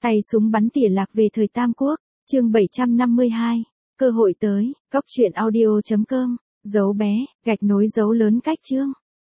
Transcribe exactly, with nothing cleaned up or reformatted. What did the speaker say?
Tay súng bắn tỉa lạc về thời Tam Quốc, chương bảy trăm năm mươi hai, cơ hội tới, cóc truyện audio chấm com, dấu bé, gạch nối dấu lớn cách chương.